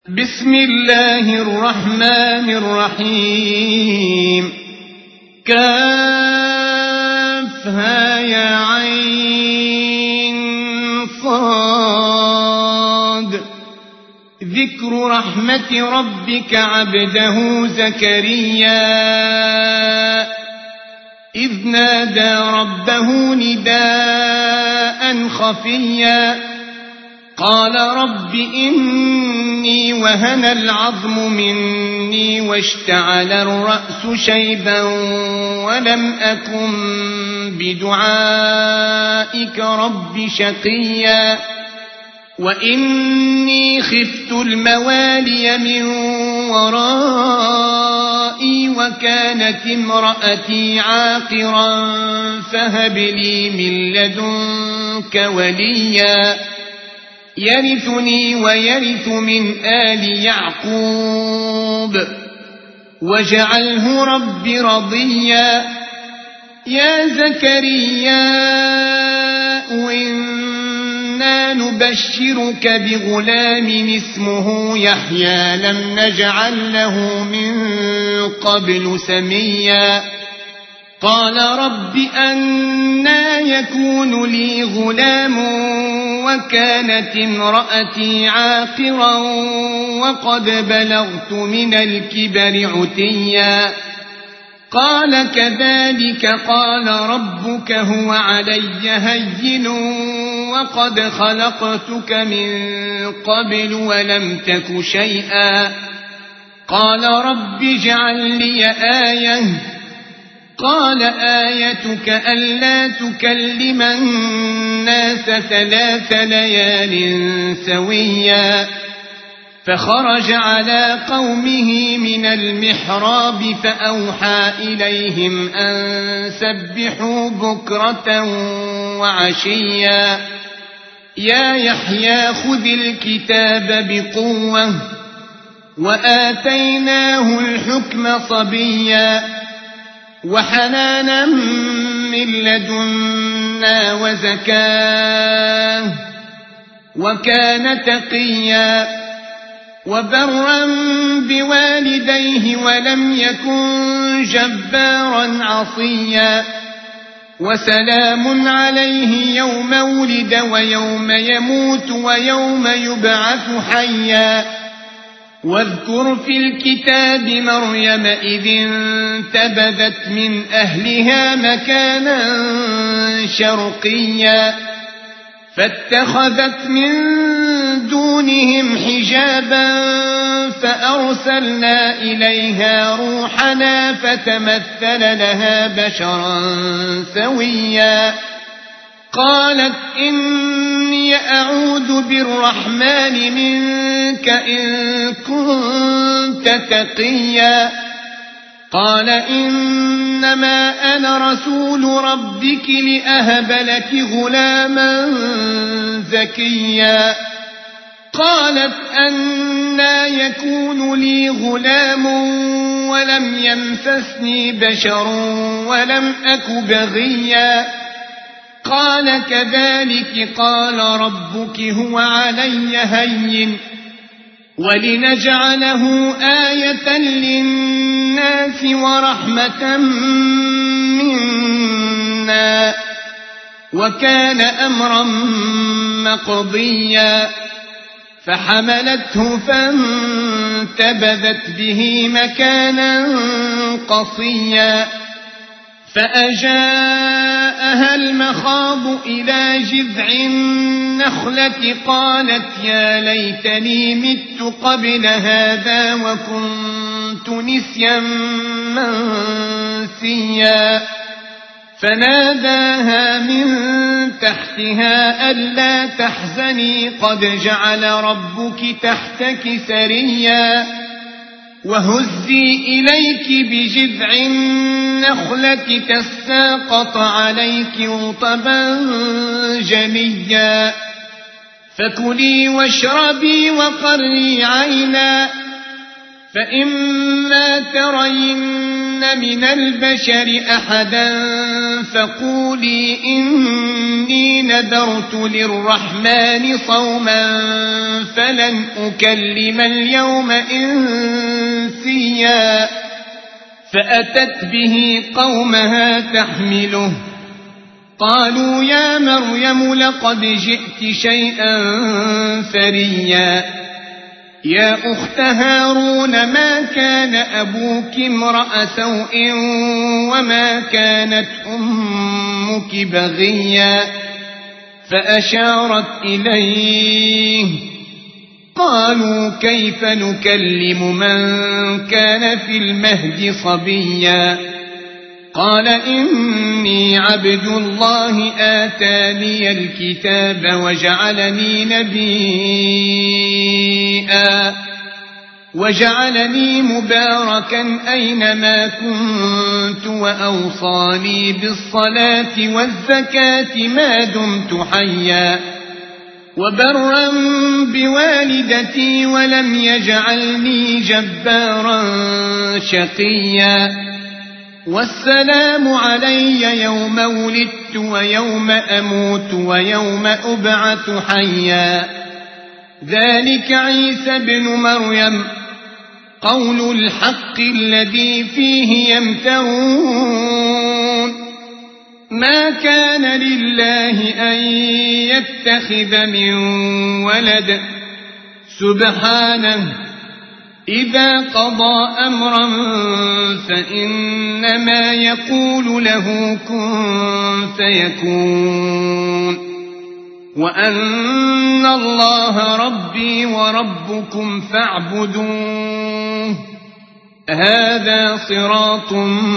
بسم الله الرحمن الرحيم. كافها يا عين صاد. ذكر رحمة ربك عبده زكريا إذ نادى ربه نداء خفيا قال رب إني وهن العظم مني واشتعل الرأس شيبا ولم أكن بدعائك رب شقيا وإني خفت الموالي من ورائي وكانت امرأتي عاقرا فهب لي من لدنك وليا يرثني ويرث من آل يعقوب واجعله رب رضيا. يا زكريا إنا نبشرك بغلام اسمه يحيى لم نجعل له من قبل سميا. قال رب أنى يكون لي غلام وكانت امرأتي عاقرا وقد بلغت من الكبر عتيا. قال كذلك قال ربك هو علي هين وقد خلقتك من قبل ولم تك شيئا. قال رب اجعل لي آية. قال آيتك ألا تكلم الناس 3 ليال سويا. فخرج على قومه من المحراب فأوحى إليهم أن سبحوا بكرة وعشيا. يا يحيى خذ الكتاب بقوة وآتيناه الحكم صبيا وحنانا من لدنا وزكاة وكان تقيا وبرا بوالديه ولم يكن جبارا عصيا. وسلام عليه يوم ولد ويوم يموت ويوم يبعث حيا. واذكر في الكتاب مريم إذ انتبذت من أهلها مكانا شرقيا فاتخذت من دونهم حجابا فأرسلنا إليها روحنا فتمثل لها بشرا سويا. قالت إني أعوذ بالرحمن منك إن كنت تقيا. قال إنما أنا رسول ربك لأهب لك غلاما زكيا. قالت أنى يكون لي غلام ولم يمسسني بشر ولم أك بغيا. قال كذلك قال ربك هو علي هين ولنجعله آية للناس ورحمة منا وكان أمرا مقضيا. فحملته فانتبذت به مكانا قصيا. فأجاءها المخاض إلى جذع النخلة قالت يا ليتني مت قبل هذا وكنت نسيا منسيا. فناداها من تحتها ألا تحزني قد جعل ربك تحتك سريا. وهزي إليك بجذع النخلة تساقط عليك رطبا جنيا. فكلي واشربي وقري عينا فإما ترين من البشر أحدا فقولي إني نذرت للرحمن صوما فلن أكلم اليوم إنسيا فأتت به قومها تحمله قالوا يا مريم لقد جئت شيئا فريا يا أخت هارون ما كان أبوك امرأ سوء وما كانت أمك بغيا فأشارت إليه قالوا كيف نكلم من كان في المهد صبيا قال إني عبد الله آتاني الكتاب وجعلني نبيا وجعلني مباركا أينما كنت وأوصاني بالصلاة والزكاة ما دمت حيا وبرا بوالدتي ولم يجعلني جبارا شقيا والسلام علي يوم ولدت ويوم أموت ويوم أبعث حيا ذلك عيسى بن مريم قول الحق الذي فيه يمترون ما كان لله أن يتخذ من ولد سبحانه إذا قضى أمرا فإنما يقول له كن فيكون وأن الله ربي وربكم فاعبدوه هذا صراط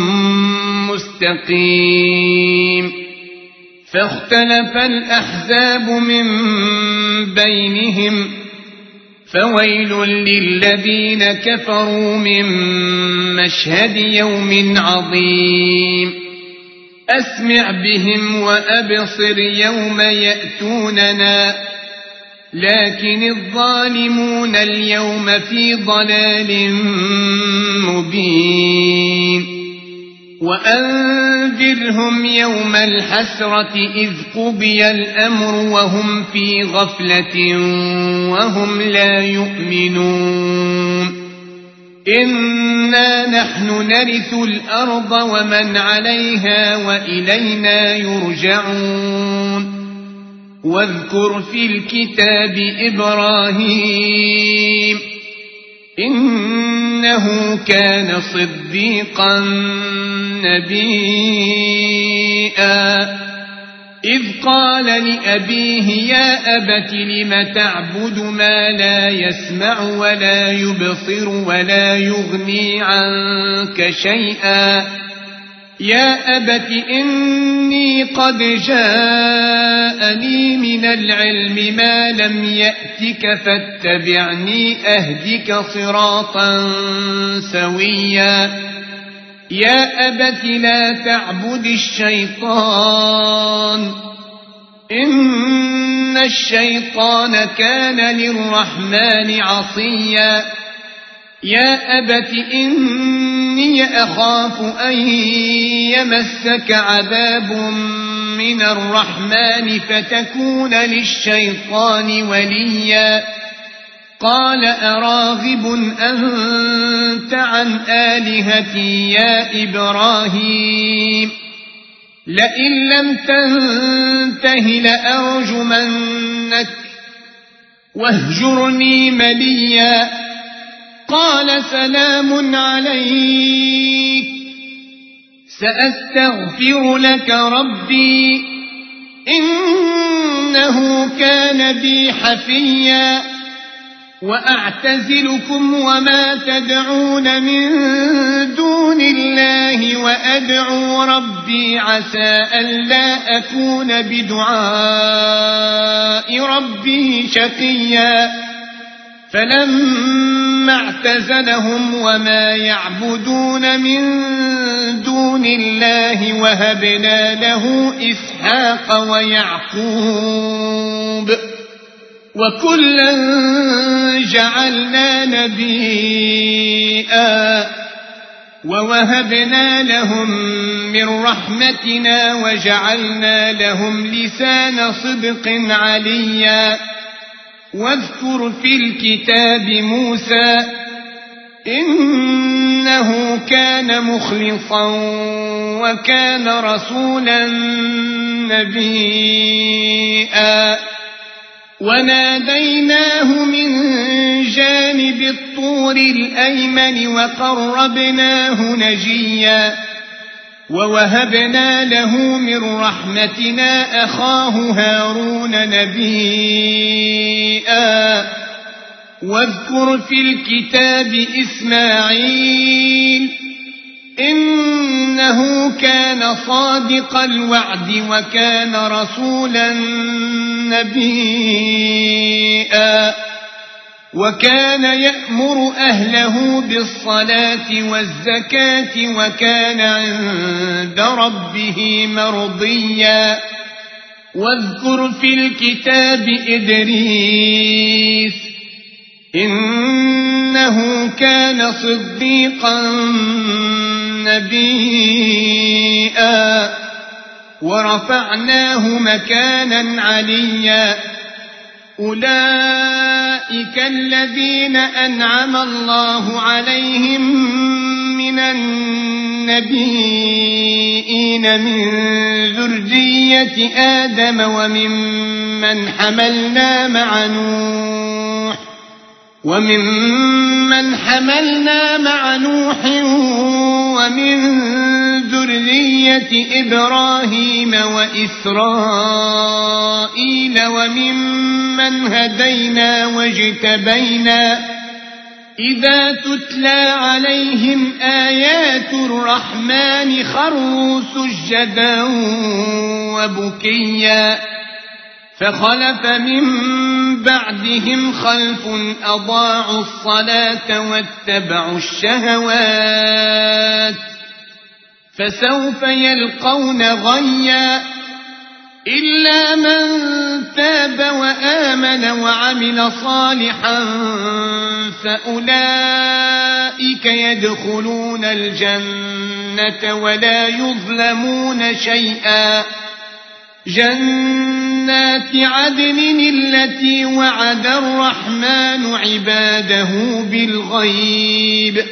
مستقيم فاختلف الأحزاب من بينهم فويل للذين كفروا من مشهد يوم عظيم أسمع بهم وأبصر يوم يأتوننا لكن الظالمون اليوم في ضلال مبين وأنذرهم يوم الحسرة إذ قضي الأمر وهم في غفلة وهم لا يؤمنون إنا نحن نرث الأرض ومن عليها وإلينا يرجعون واذكر في الكتاب إبراهيم إنه كان صديقا نبيا إذ قال لأبيه يا أبت لم تعبد ما لا يسمع ولا يبصر ولا يغني عنك شيئا يا أبت إني قد جاءني من العلم ما لم يأتك فاتبعني أهدك صراطا سويا يا أبت لا تعبد الشيطان إن الشيطان كان للرحمن عصيا يا أبت إني أخاف أن يمسك عذاب من الرحمن فتكون للشيطان وليا قال أراغب أنت عن آلهتي يا إبراهيم لئن لم تنته لأرجمنك واهجرني مليا قال سلام عليك سأستغفر لك ربي إنه كان بي حفيا وأعتزلكم وما تدعون من دون الله وأدعو ربي عسى ألا أكون بدعاء ربي شقيا فلما اعتزلهم وما يعبدون من دون الله وهبنا له إسحاق ويعقوب وكلا جعلنا نبيا ووهبنا لهم من رحمتنا وجعلنا لهم لسان صدق عليا واذكر في الكتاب موسى إنه كان مخلصا وكان رسولا نبيا وناديناه من جانب الطور الأيمن وقربناه نجيا ووهبنا له من رحمتنا أخاه هارون نبيا واذكر في الكتاب إسماعيل إنه كان صادق الوعد وكان رسولا نبيا وكان يأمر أهله بالصلاة والزكاة وكان عند ربه مرضيا واذكر في الكتاب إدريس إنه كان صديقا نبيا ورفعناه مكانا عليا أولئك الذين أنعم الله عليهم من النبيين من ذرية آدم وممن حملنا مع نوح ومن ذرية إبراهيم وإسرائيل وممن هدينا واجتبينا إذا تتلى عليهم آيات الرحمن خروا سجدا وبكيا فخلف من بعدهم خلف أضاعوا الصلاة واتبعوا الشهوات فسوف يلقون غيا إلا من تاب وآمن وعمل صالحا فأولئك يدخلون الجنة ولا يظلمون شيئا جنات عدن التي وعد الرحمن عباده بالغيب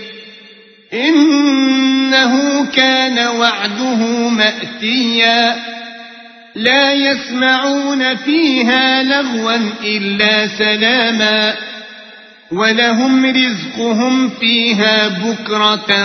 إنه كان وعده مأتيا لا يسمعون فيها لغوا إلا سلاما ولهم رزقهم فيها بكرة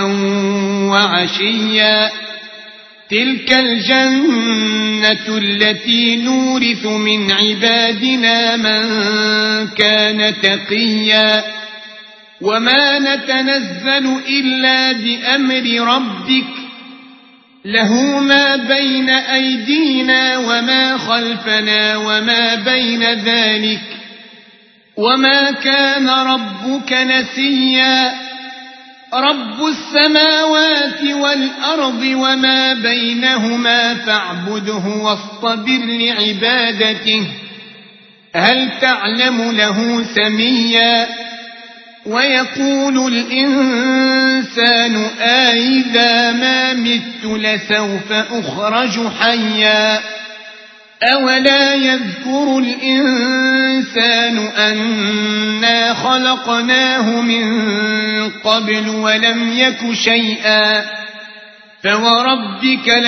وعشيا تلك الجنة التي نورث من عبادنا من كان تقيا وما نتنزل إلا بأمر ربك له ما بين أيدينا وما خلفنا وما بين ذلك وما كان ربك نسيا رب السماوات والأرض وما بينهما فاعبده واصطبر لعبادته هل تعلم له سميا ويقول الإنسان أإذا ما مت لسوف أخرج حيا أولا يذكر الإنسان أنا خلقناه من قبل ولم يك شيئا فوربك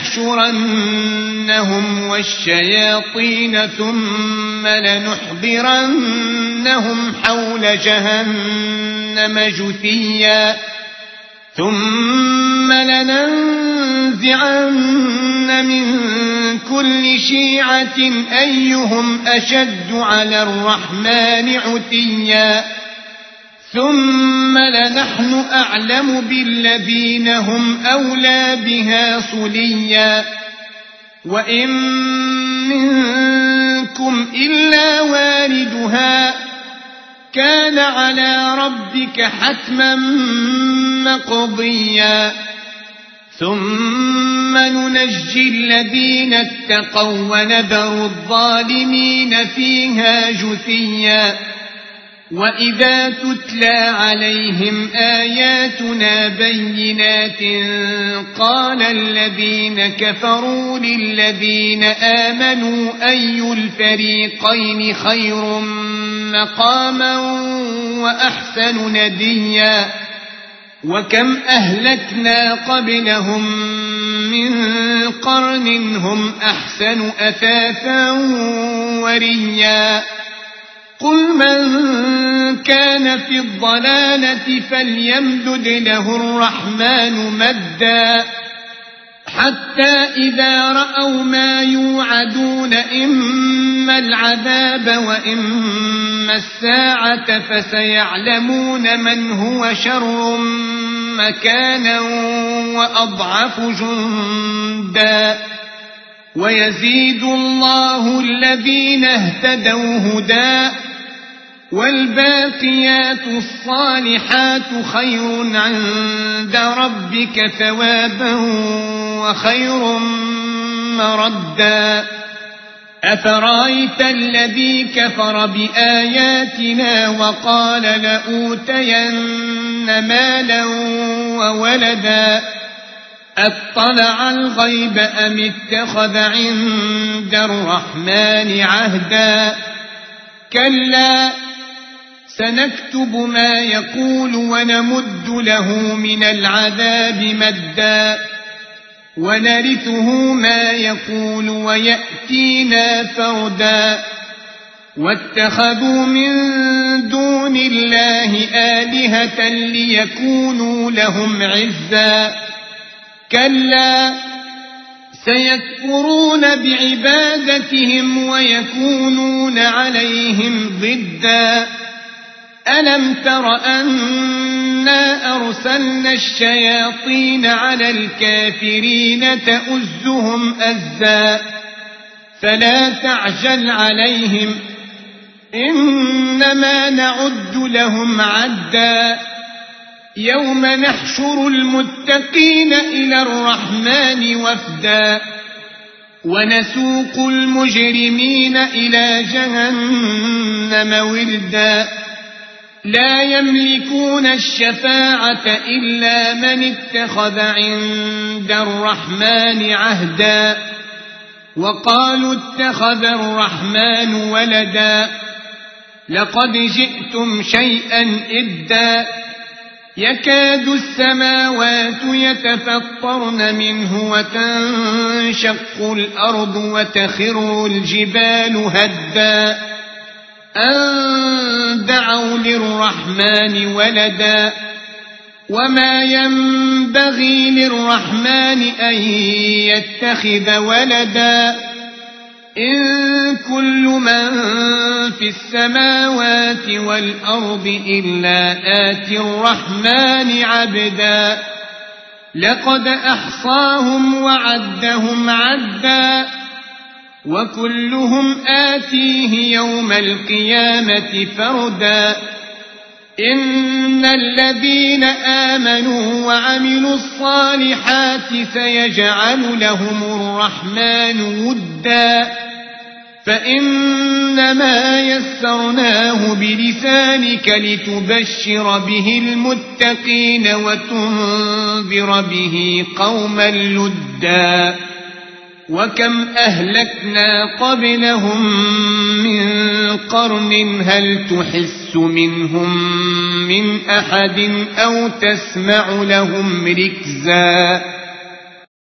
لنحشرنهم والشياطين ثم لنحضرنهم حول جهنم جثيا ثم لننزعن من كل شيعة أيهم أشد على الرحمن عتيا ثم لنحن أعلم بالذين هم أولى بها صليا وإن منكم إلا واردها كان على ربك حتما مقضيا ثم ننجي الذين اتقوا ونذر الظالمين فيها جثيا وإذا تتلى عليهم آياتنا بينات قال الذين كفروا للذين آمنوا أي الفريقين خير مقاما وأحسن نديا وكم أهلكنا قبلهم من قرن هم أحسن أثاثا وريا قل من كان في الضلالة فليمدد له الرحمن مدا حتى إذا رأوا ما يوعدون إما العذاب وإما الساعة فسيعلمون من هو شر مكانا وأضعف جندا ويزيد الله الذين اهتدوا هدى والباقيات الصالحات خير عند ربك ثوابا وخير مردا أفرأيت الذي كفر بآياتنا وقال لأوتين مالا وولدا أطلع الغيب أم اتخذ عند الرحمن عهدا كلا سنكتب ما يقول ونمد له من العذاب مدا ونرثه ما يقول ويأتينا فردا واتخذوا من دون الله آلهة ليكونوا لهم عزا كلا سيكفرون بعبادتهم ويكونون عليهم ضدا ألم تر أنا أرسلنا الشياطين على الكافرين تؤزهم أزا فلا تعجل عليهم إنما نعد لهم عدا يوم نحشر المتقين إلى الرحمن وفدا ونسوق المجرمين إلى جهنم وردا لا يملكون الشفاعة إلا من اتخذ عند الرحمن عهدا وقالوا اتخذ الرحمن ولدا لقد جئتم شيئا إدا يكاد السماوات يتفطرن منه وتنشق الأرض وتخر الجبال هدا أن دعوا للرحمن ولدا وما ينبغي للرحمن أن يتخذ ولدا إن كل من في السماوات والأرض إلا آتي الرحمن عبدا لقد أحصاهم وعدهم عدا وكلهم آتيه يوم القيامة فردا إن الذين آمنوا وعملوا الصالحات سيجعل لهم الرحمن ودا فإنما يسرناه بلسانك لتبشر به المتقين وتنذر به قوما لدا وكم أهلكنا قبلهم من قرن هل تحس منهم من أحد أو تسمع لهم ركزا